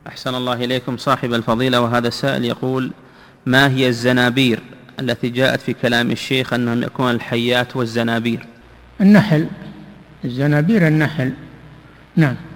أحسن الله إليكم صاحب الفضيلة. وهذا السائل يقول: ما هي الزنابير التي جاءت في كلام الشيخ أنهم يكون الحيات والزنابير؟ النحل، الزنابير النحل. نعم.